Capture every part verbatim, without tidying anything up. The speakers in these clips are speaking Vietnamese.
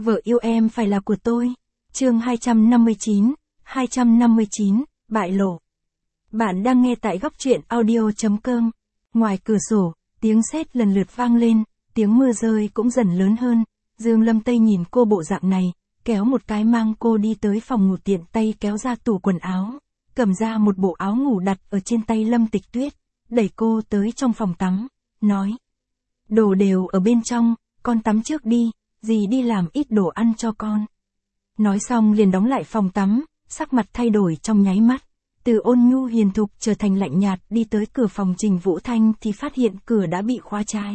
Vợ yêu em phải là của tôi. Chương hai trăm năm mươi chín, hai trăm năm mươi chín, bại lộ. Bạn đang nghe tại góc truyện audio.com. Ngoài cửa sổ, tiếng sét lần lượt vang lên, tiếng mưa rơi cũng dần lớn hơn. Dương Lâm Tây nhìn cô bộ dạng này, kéo một cái mang cô đi tới phòng ngủ, tiện tay kéo ra tủ quần áo, cầm ra một bộ áo ngủ đặt ở trên tay Lâm Tịch Tuyết, đẩy cô tới trong phòng tắm, nói: đồ đều ở bên trong, con tắm trước đi, dì đi làm ít đồ ăn cho con. Nói xong liền đóng lại phòng tắm, sắc mặt thay đổi trong nháy mắt, từ ôn nhu hiền thục trở thành lạnh nhạt. Đi tới cửa phòng Trình Vũ Thanh thì phát hiện cửa đã bị khóa trái.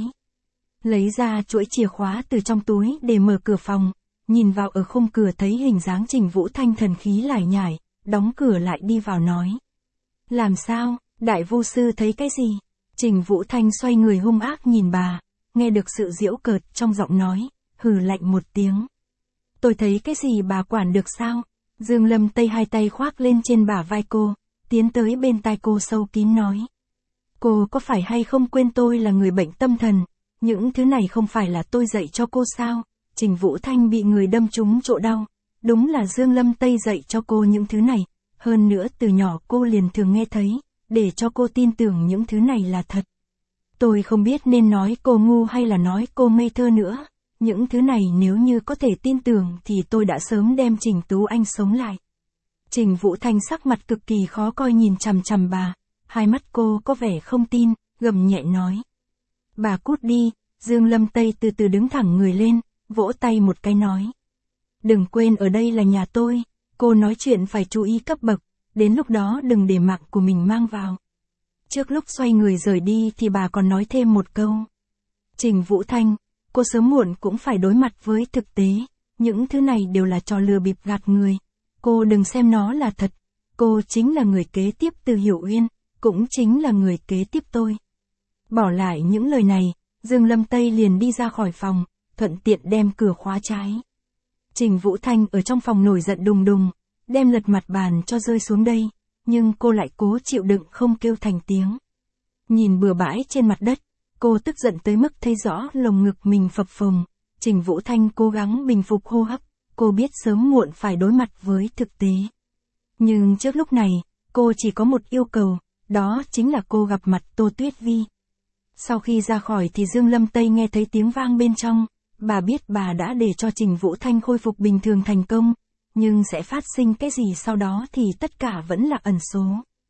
Lấy ra chuỗi chìa khóa từ trong túi để mở cửa phòng, nhìn vào ở khung cửa thấy hình dáng Trình Vũ Thanh thần khí lải nhải, đóng cửa lại đi vào nói: làm sao, đại vu sư thấy cái gì? Trình Vũ Thanh xoay người hung ác nhìn bà, nghe được sự giễu cợt trong giọng nói, hừ lạnh một tiếng. Tôi thấy cái gì bà quản được sao? Dương Lâm Tây hai tay khoác lên trên bả vai cô, tiến tới bên tai cô sâu kín nói: cô có phải hay không quên tôi là người bệnh tâm thần, những thứ này không phải là tôi dạy cho cô sao? Trình Vũ Thanh bị người đâm trúng chỗ đau, đúng là Dương Lâm Tây dạy cho cô những thứ này, hơn nữa từ nhỏ cô liền thường nghe thấy, để cho cô tin tưởng những thứ này là thật. Tôi không biết nên nói cô ngu hay là nói cô ngây thơ nữa, những thứ này nếu như có thể tin tưởng thì tôi đã sớm đem Trình Tú Anh sống lại. Trình Vũ Thanh sắc mặt cực kỳ khó coi nhìn chằm chằm bà, hai mắt cô có vẻ không tin, gầm nhẹ nói: bà cút đi. Dương Lâm Tây từ từ đứng thẳng người lên, vỗ tay một cái nói: đừng quên ở đây là nhà tôi, cô nói chuyện phải chú ý cấp bậc, đến lúc đó đừng để mạng của mình mang vào. Trước lúc xoay người rời đi thì bà còn nói thêm một câu: Trình Vũ Thanh, cô sớm muộn cũng phải đối mặt với thực tế, những thứ này đều là trò lừa bịp gạt người, cô đừng xem nó là thật, cô chính là người kế tiếp từ Hiểu Uyên, cũng chính là người kế tiếp tôi. Bỏ lại những lời này, Dương Lâm Tây liền đi ra khỏi phòng, thuận tiện đem cửa khóa trái. Trình Vũ Thanh ở trong phòng nổi giận đùng đùng, đem lật mặt bàn cho rơi xuống đây, nhưng cô lại cố chịu đựng không kêu thành tiếng. Nhìn bừa bãi trên mặt đất, cô tức giận tới mức thấy rõ lồng ngực mình phập phồng. Trình Vũ Thanh cố gắng bình phục hô hấp, cô biết sớm muộn phải đối mặt với thực tế. Nhưng trước lúc này, cô chỉ có một yêu cầu, đó chính là cô gặp mặt Tô Tuyết Vi. Sau khi ra khỏi thì Dương Lâm Tây nghe thấy tiếng vang bên trong, bà biết bà đã để cho Trình Vũ Thanh khôi phục bình thường thành công, nhưng sẽ phát sinh cái gì sau đó thì tất cả vẫn là ẩn số.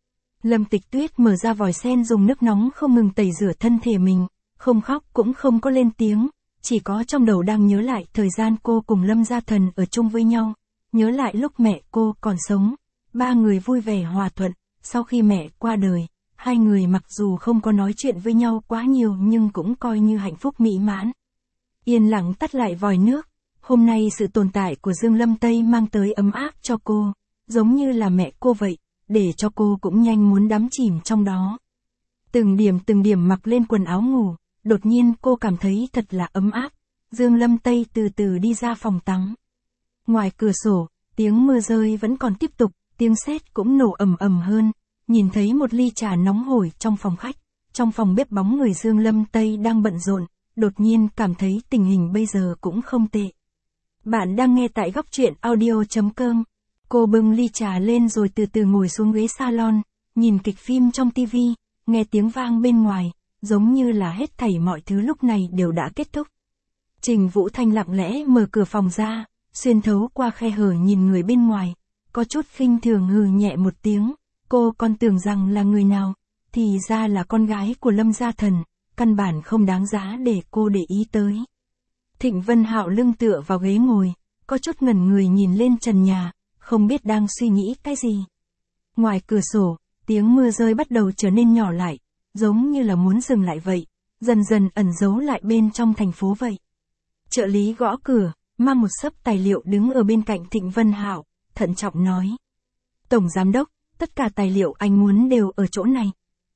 Lâm Tịch Tuyết mở ra vòi sen dùng nước nóng không ngừng tẩy rửa thân thể mình, không khóc cũng không có lên tiếng, chỉ có trong đầu đang nhớ lại thời gian cô cùng Lâm Gia Thần ở chung với nhau, nhớ lại lúc mẹ cô còn sống, ba người vui vẻ hòa thuận. Sau khi mẹ qua đời, hai người mặc dù không có nói chuyện với nhau quá nhiều nhưng cũng coi như hạnh phúc mỹ mãn. Yên lặng tắt lại vòi nước, hôm nay sự tồn tại của Dương Lâm Tây mang tới ấm áp cho cô, giống như là mẹ cô vậy, để cho cô cũng nhanh muốn đắm chìm trong đó. Từng điểm từng điểm mặc lên quần áo ngủ, đột nhiên cô cảm thấy thật là ấm áp. Dương Lâm Tây từ từ đi ra phòng tắm. Ngoài cửa sổ, tiếng mưa rơi vẫn còn tiếp tục, tiếng sét cũng nổ ầm ầm hơn. Nhìn thấy một ly trà nóng hổi trong phòng khách, trong phòng bếp bóng người Dương Lâm Tây đang bận rộn, đột nhiên cảm thấy tình hình bây giờ cũng không tệ. Bạn đang nghe tại góc truyện audio.com. Cô bưng ly trà lên rồi từ từ ngồi xuống ghế salon, nhìn kịch phim trong tivi, nghe tiếng vang bên ngoài, giống như là hết thảy mọi thứ lúc này đều đã kết thúc. Trình Vũ Thanh lặng lẽ mở cửa phòng ra, xuyên thấu qua khe hở nhìn người bên ngoài, có chút khinh thường hừ nhẹ một tiếng. Cô còn tưởng rằng là người nào, thì ra là con gái của Lâm Gia Thần, căn bản không đáng giá để cô để ý tới. Thịnh Vân Hạo lưng tựa vào ghế ngồi, có chút ngẩn người nhìn lên trần nhà, không biết đang suy nghĩ cái gì. Ngoài cửa sổ, tiếng mưa rơi bắt đầu trở nên nhỏ lại, giống như là muốn dừng lại vậy, dần dần ẩn giấu lại bên trong thành phố vậy. Trợ lý gõ cửa, mang một xấp tài liệu đứng ở bên cạnh Thịnh Vân Hạo, thận trọng nói: Tổng Giám Đốc, tất cả tài liệu anh muốn đều ở chỗ này.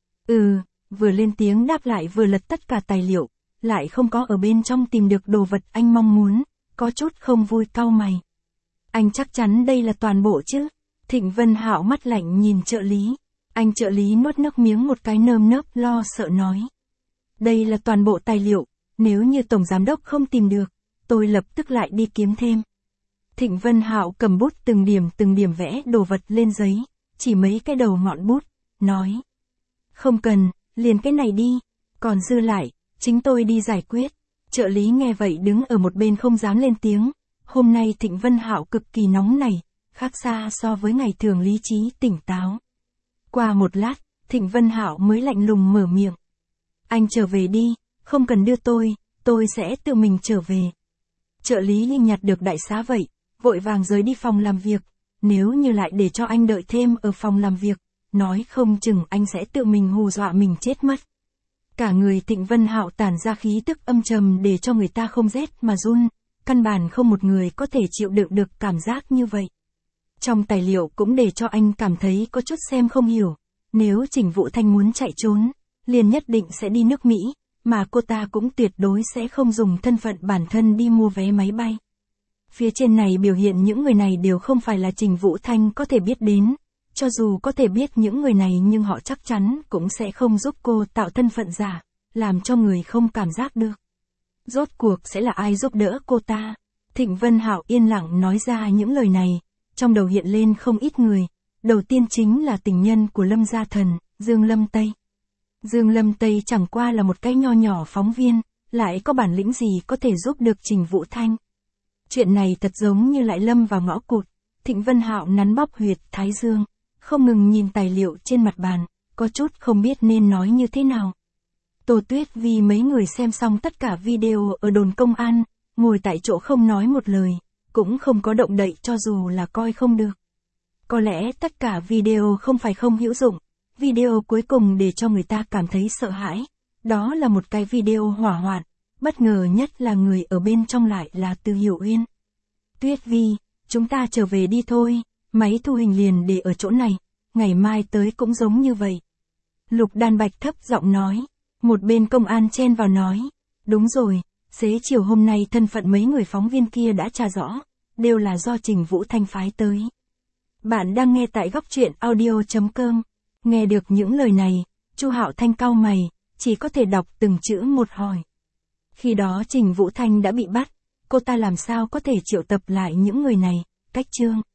Ừ, vừa lên tiếng đáp lại vừa lật tất cả tài liệu, lại không có ở bên trong tìm được đồ vật anh mong muốn, có chút không vui cau mày. Anh chắc chắn đây là toàn bộ chứ? Thịnh Vân Hạo mắt lạnh nhìn trợ lý. Anh trợ lý nuốt nước miếng một cái nơm nớp lo sợ nói: đây là toàn bộ tài liệu, nếu như Tổng Giám Đốc không tìm được, tôi lập tức lại đi kiếm thêm. Thịnh Vân Hạo cầm bút từng điểm từng điểm vẽ đồ vật lên giấy, chỉ mấy cái đầu ngọn bút, nói. Không cần, liền cái này đi, còn dư lại, chính tôi đi giải quyết. Trợ lý nghe vậy đứng ở một bên không dám lên tiếng, hôm nay Thịnh Vân Hạo cực kỳ nóng nảy, khác xa so với ngày thường lý trí tỉnh táo. Qua một lát, Thịnh Vân Hạo mới lạnh lùng mở miệng. Anh trở về đi, không cần đưa tôi, tôi sẽ tự mình trở về. Trợ lý Linh nhặt được đại xá vậy, vội vàng rời đi phòng làm việc, nếu như lại để cho anh đợi thêm ở phòng làm việc, nói không chừng anh sẽ tự mình hù dọa mình chết mất. Cả người Thịnh Vân Hạo tản ra khí tức âm trầm để cho người ta không rét mà run, căn bản không một người có thể chịu đựng được cảm giác như vậy. Trong tài liệu cũng để cho anh cảm thấy có chút xem không hiểu, nếu Trình Vũ Thanh muốn chạy trốn, liền nhất định sẽ đi nước Mỹ, mà cô ta cũng tuyệt đối sẽ không dùng thân phận bản thân đi mua vé máy bay. Phía trên này biểu hiện những người này đều không phải là Trình Vũ Thanh có thể biết đến, cho dù có thể biết những người này nhưng họ chắc chắn cũng sẽ không giúp cô tạo thân phận giả, làm cho người không cảm giác được. Rốt cuộc sẽ là ai giúp đỡ cô ta? Thịnh Vân Hạo yên lặng nói ra những lời này, trong đầu hiện lên không ít người, đầu tiên chính là tình nhân của Lâm Gia Thần, Dương Lâm Tây. Dương Lâm Tây chẳng qua là một cái nho nhỏ phóng viên, lại có bản lĩnh gì có thể giúp được Trình Vũ Thanh. Chuyện này thật giống như lại lâm vào ngõ cụt, Thịnh Vân Hạo nắn bóp huyệt thái dương, không ngừng nhìn tài liệu trên mặt bàn, có chút không biết nên nói như thế nào. Tô Tuyết vì mấy người xem xong tất cả video ở đồn công an, ngồi tại chỗ không nói một lời, cũng không có động đậy cho dù là coi không được. Có lẽ tất cả video không phải không hữu dụng, video cuối cùng để cho người ta cảm thấy sợ hãi, đó là một cái video hỏa hoạn, bất ngờ nhất là người ở bên trong lại là Từ Hiểu Uyên. Tuyết Vi, chúng ta trở về đi thôi, máy thu hình liền để ở chỗ này, ngày mai tới cũng giống như vậy. Lục Đan Bạch thấp giọng nói, một bên công an chen vào nói, đúng rồi, xế chiều hôm nay thân phận mấy người phóng viên kia đã tra rõ, đều là do Trình Vũ Thanh phái tới. Bạn đang nghe tại góc truyện audio chấm com. Nghe được những lời này, Chu Hạo Thanh cau mày, chỉ có thể đọc từng chữ một hỏi. Khi đó Trình Vũ Thanh đã bị bắt, cô ta làm sao có thể triệu tập lại những người này, cách chương.